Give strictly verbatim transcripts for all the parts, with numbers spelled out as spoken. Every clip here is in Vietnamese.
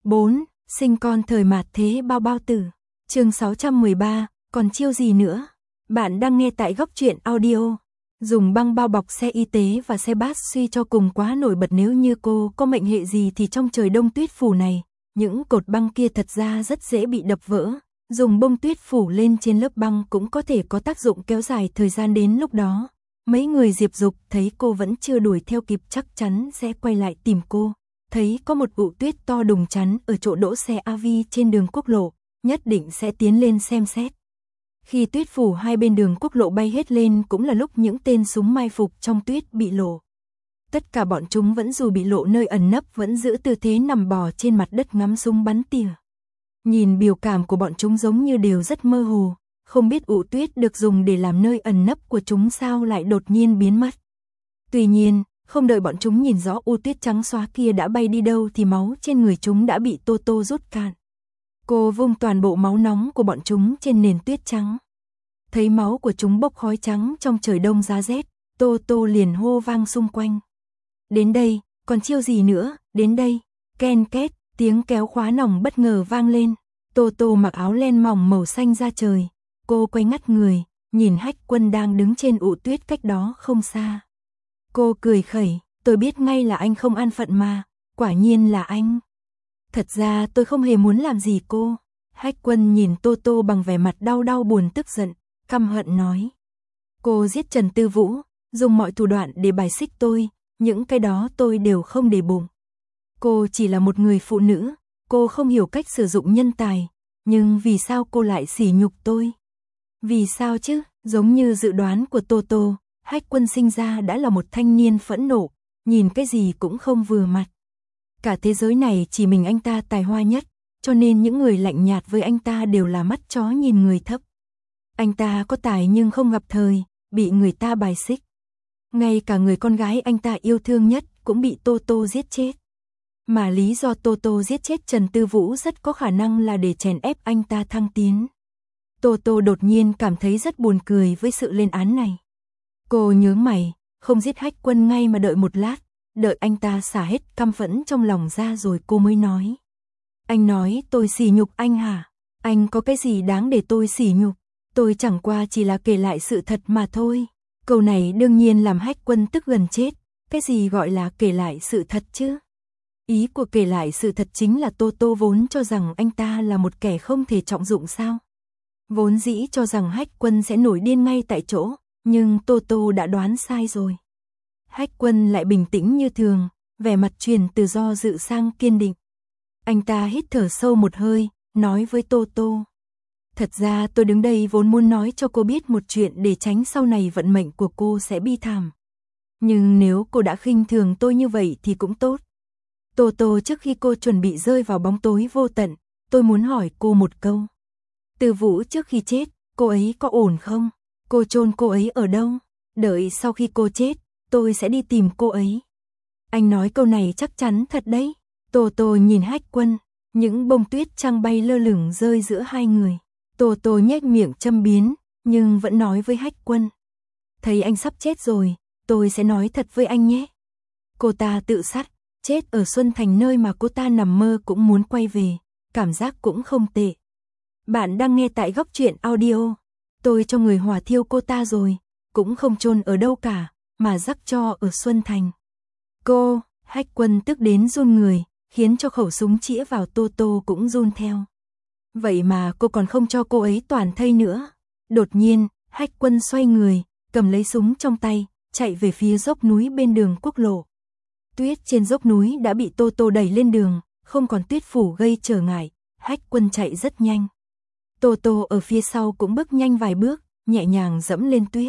bốn. Sinh con thời mạt thế bao bao tử. Chương sáu trăm mười ba, còn chiêu gì nữa? Bạn đang nghe tại Góc Truyện Audio. Dùng băng bao bọc xe y tế và xe bát suy cho cùng quá nổi bật, nếu như cô có mệnh hệ gì thì trong trời đông tuyết phủ này, những cột băng kia thật ra rất dễ bị đập vỡ. Dùng bông tuyết phủ lên trên lớp băng cũng có thể có tác dụng kéo dài thời gian, đến lúc đó. Mấy người Diệp Dục thấy cô vẫn chưa đuổi theo kịp chắc chắn sẽ quay lại tìm cô. Thấy có một ụ tuyết to đùng chắn ở chỗ đỗ xe a vê trên đường quốc lộ, nhất định sẽ tiến lên xem xét. Khi tuyết phủ hai bên đường quốc lộ bay hết lên cũng là lúc những tên súng mai phục trong tuyết bị lộ. Tất cả bọn chúng vẫn dù bị lộ nơi ẩn nấp vẫn giữ tư thế nằm bò trên mặt đất ngắm súng bắn tỉa. Nhìn biểu cảm của bọn chúng giống như đều rất mơ hồ, không biết ụ tuyết được dùng để làm nơi ẩn nấp của chúng sao lại đột nhiên biến mất. Tuy nhiên, không đợi bọn chúng nhìn rõ u tuyết trắng xóa kia đã bay đi đâu thì máu trên người chúng đã bị Tô Tô rút cạn. Cô vung toàn bộ máu nóng của bọn chúng trên nền tuyết trắng. Thấy máu của chúng bốc khói trắng trong trời đông giá rét, Tô Tô liền hô vang xung quanh. Đến đây, còn chiêu gì nữa, đến đây. Ken két, tiếng kéo khóa nòng bất ngờ vang lên. Tô Tô mặc áo len mỏng màu xanh da trời. Cô quay ngắt người, nhìn Hách Quân đang đứng trên ụ tuyết cách đó không xa. Cô cười khẩy, tôi biết ngay là anh không an phận mà, quả nhiên là anh. Thật ra tôi không hề muốn làm gì cô. Hách Quân nhìn Tô Tô bằng vẻ mặt đau đau buồn tức giận, căm hận nói. Cô giết Trần Tư Vũ, dùng mọi thủ đoạn để bài xích tôi, những cái đó tôi đều không để bụng. Cô chỉ là một người phụ nữ, cô không hiểu cách sử dụng nhân tài, nhưng vì sao cô lại sỉ nhục tôi? Vì sao chứ? Giống như dự đoán của Tô Tô, Hách Quân sinh ra đã là một thanh niên phẫn nộ, nhìn cái gì cũng không vừa mặt. Cả thế giới này chỉ mình anh ta tài hoa nhất, cho nên những người lạnh nhạt với anh ta đều là mắt chó nhìn người thấp. Anh ta có tài nhưng không gặp thời, bị người ta bài xích. Ngay cả người con gái anh ta yêu thương nhất cũng bị Tô Tô giết chết. Mà lý do Tô Tô giết chết Trần Tư Vũ rất có khả năng là để chèn ép anh ta thăng tiến. Tô Tô đột nhiên cảm thấy rất buồn cười với sự lên án này. Cô nhướng mày, không giết Hách Quân ngay mà đợi một lát, đợi anh ta xả hết căm phẫn trong lòng ra rồi cô mới nói. Anh nói tôi sỉ nhục anh hả? Anh có cái gì đáng để tôi sỉ nhục? Tôi chẳng qua chỉ là kể lại sự thật mà thôi. Câu này đương nhiên làm Hách Quân tức gần chết. Cái gì gọi là kể lại sự thật chứ? Ý của kể lại sự thật chính là Tô Tô vốn cho rằng anh ta là một kẻ không thể trọng dụng sao? Vốn dĩ cho rằng Hách Quân sẽ nổi điên ngay tại chỗ, nhưng Tô Tô đã đoán sai rồi. Hách Quân lại bình tĩnh như thường, vẻ mặt chuyển từ do dự sang kiên định. Anh ta hít thở sâu một hơi, nói với Tô Tô. Thật ra tôi đứng đây vốn muốn nói cho cô biết một chuyện để tránh sau này vận mệnh của cô sẽ bi thảm. Nhưng nếu cô đã khinh thường tôi như vậy thì cũng tốt. Tô Tô, trước khi cô chuẩn bị rơi vào bóng tối vô tận, tôi muốn hỏi cô một câu. Tư Vũ trước khi chết, cô ấy có ổn không? Cô chôn cô ấy ở đâu? Đợi sau khi cô chết, tôi sẽ đi tìm cô ấy. Anh nói câu này chắc chắn thật đấy. Tô Tô nhìn Hách Quân, những bông tuyết trăng bay lơ lửng rơi giữa hai người. Tô Tô nhếch miệng châm biếm, nhưng vẫn nói với Hách Quân. Thấy anh sắp chết rồi, tôi sẽ nói thật với anh nhé. Cô ta tự sát, chết ở Xuân Thành, nơi mà cô ta nằm mơ cũng muốn quay về, cảm giác cũng không tệ. Bạn đang nghe tại Góc Truyện Audio. Tôi cho người hỏa thiêu cô ta rồi, cũng không chôn ở đâu cả, mà rắc cho ở Xuân Thành. Cô, Hách Quân tức đến run người, khiến cho khẩu súng chĩa vào Tô Tô cũng run theo. Vậy mà cô còn không cho cô ấy toàn thây nữa. Đột nhiên, Hách Quân xoay người, cầm lấy súng trong tay, chạy về phía dốc núi bên đường quốc lộ. Tuyết trên dốc núi đã bị Tô Tô đẩy lên đường, không còn tuyết phủ gây trở ngại, Hách Quân chạy rất nhanh. Tô Tô ở phía sau cũng bước nhanh vài bước, nhẹ nhàng dẫm lên tuyết.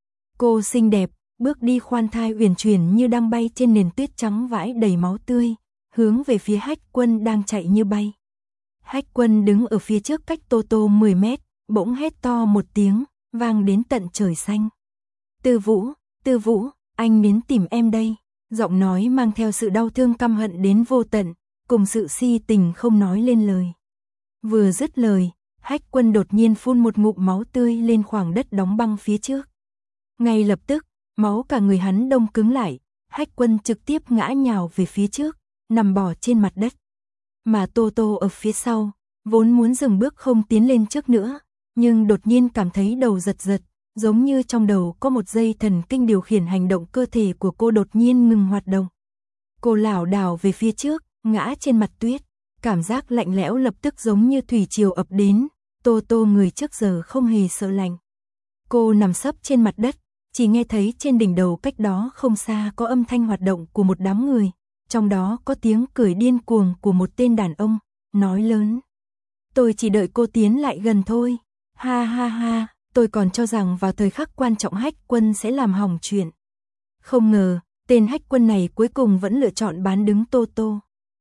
Cô xinh đẹp, bước đi khoan thai uyển chuyển như đang bay trên nền tuyết trắng vãi đầy máu tươi, hướng về phía Hách Quân đang chạy như bay. Hách Quân đứng ở phía trước cách Tô Tô mười mét, bỗng hét to một tiếng, vang đến tận trời xanh. Tư Vũ, Tư Vũ, anh đến tìm em đây. Giọng nói mang theo sự đau thương căm hận đến vô tận, cùng sự si tình không nói lên lời. Vừa dứt lời, Hách Quân đột nhiên phun một ngụm máu tươi lên khoảng đất đóng băng phía trước. Ngay lập tức, máu cả người hắn đông cứng lại, Hách Quân trực tiếp ngã nhào về phía trước, nằm bò trên mặt đất. Mà Tô Tô ở phía sau, vốn muốn dừng bước không tiến lên trước nữa, nhưng đột nhiên cảm thấy đầu giật giật, giống như trong đầu có một dây thần kinh điều khiển hành động cơ thể của cô đột nhiên ngừng hoạt động. Cô lảo đảo về phía trước, ngã trên mặt tuyết, cảm giác lạnh lẽo lập tức giống như thủy triều ập đến, Tô Tô người trước giờ không hề sợ lạnh. Cô nằm sấp trên mặt đất, chỉ nghe thấy trên đỉnh đầu cách đó không xa có âm thanh hoạt động của một đám người, trong đó có tiếng cười điên cuồng của một tên đàn ông, nói lớn. Tôi chỉ đợi cô tiến lại gần thôi, ha ha ha, tôi còn cho rằng vào thời khắc quan trọng Hách Quân sẽ làm hỏng chuyện. Không ngờ, tên Hách Quân này cuối cùng vẫn lựa chọn bán đứng Tô Tô.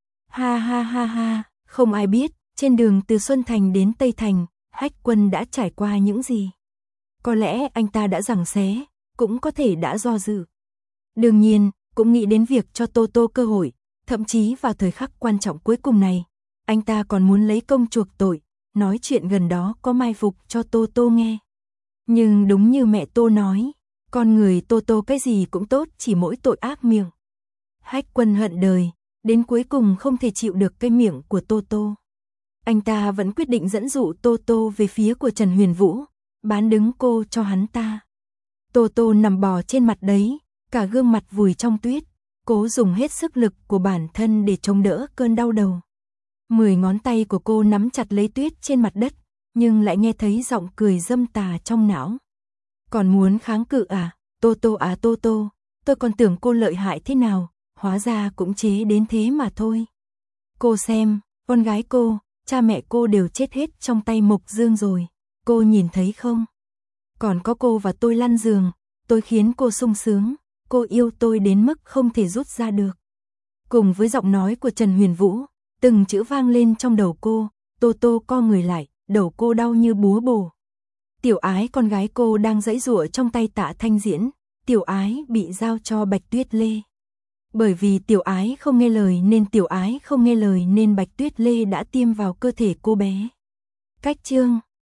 Ha ha ha ha, không ai biết, trên đường từ Xuân Thành đến Tây Thành, Hách Quân đã trải qua những gì. Có lẽ anh ta đã giằng xé, cũng có thể đã do dự. Đương nhiên, cũng nghĩ đến việc cho Tô Tô cơ hội, thậm chí vào thời khắc quan trọng cuối cùng này, anh ta còn muốn lấy công chuộc tội, nói chuyện gần đó có mai phục cho Tô Tô nghe. Nhưng đúng như mẹ Tô nói, con người Tô Tô cái gì cũng tốt, chỉ mỗi tội ác miệng. Hách Quân hận đời, đến cuối cùng không thể chịu được cái miệng của Tô Tô. Anh ta vẫn quyết định dẫn dụ Tô Tô về phía của Trần Huyền Vũ, bán đứng cô cho hắn ta. Tô Tô nằm bò trên mặt đấy, cả gương mặt vùi trong tuyết, cố dùng hết sức lực của bản thân để chống đỡ cơn đau đầu. Mười ngón tay của cô nắm chặt lấy tuyết trên mặt đất, nhưng lại nghe thấy giọng cười dâm tà trong não. Còn muốn kháng cự à, Tô Tô à Tô Tô, tôi còn tưởng cô lợi hại thế nào, hóa ra cũng chế đến thế mà thôi. Cô xem, con gái cô, cha mẹ cô đều chết hết trong tay Mộc Dương rồi, cô nhìn thấy không? Còn có cô và tôi lăn giường, tôi khiến cô sung sướng, cô yêu tôi đến mức không thể rút ra được. Cùng với giọng nói của Trần Huyền Vũ, từng chữ vang lên trong đầu cô, Tô Tô co người lại, đầu cô đau như búa bổ. Tiểu Ái con gái cô đang giãy giụa trong tay Tạ Thanh Diễn, Tiểu Ái bị giao cho Bạch Tuyết Lê. Bởi vì Tiểu Ái không nghe lời nên Tiểu Ái không nghe lời nên Bạch Tuyết Lê đã tiêm vào cơ thể cô bé. Cách chương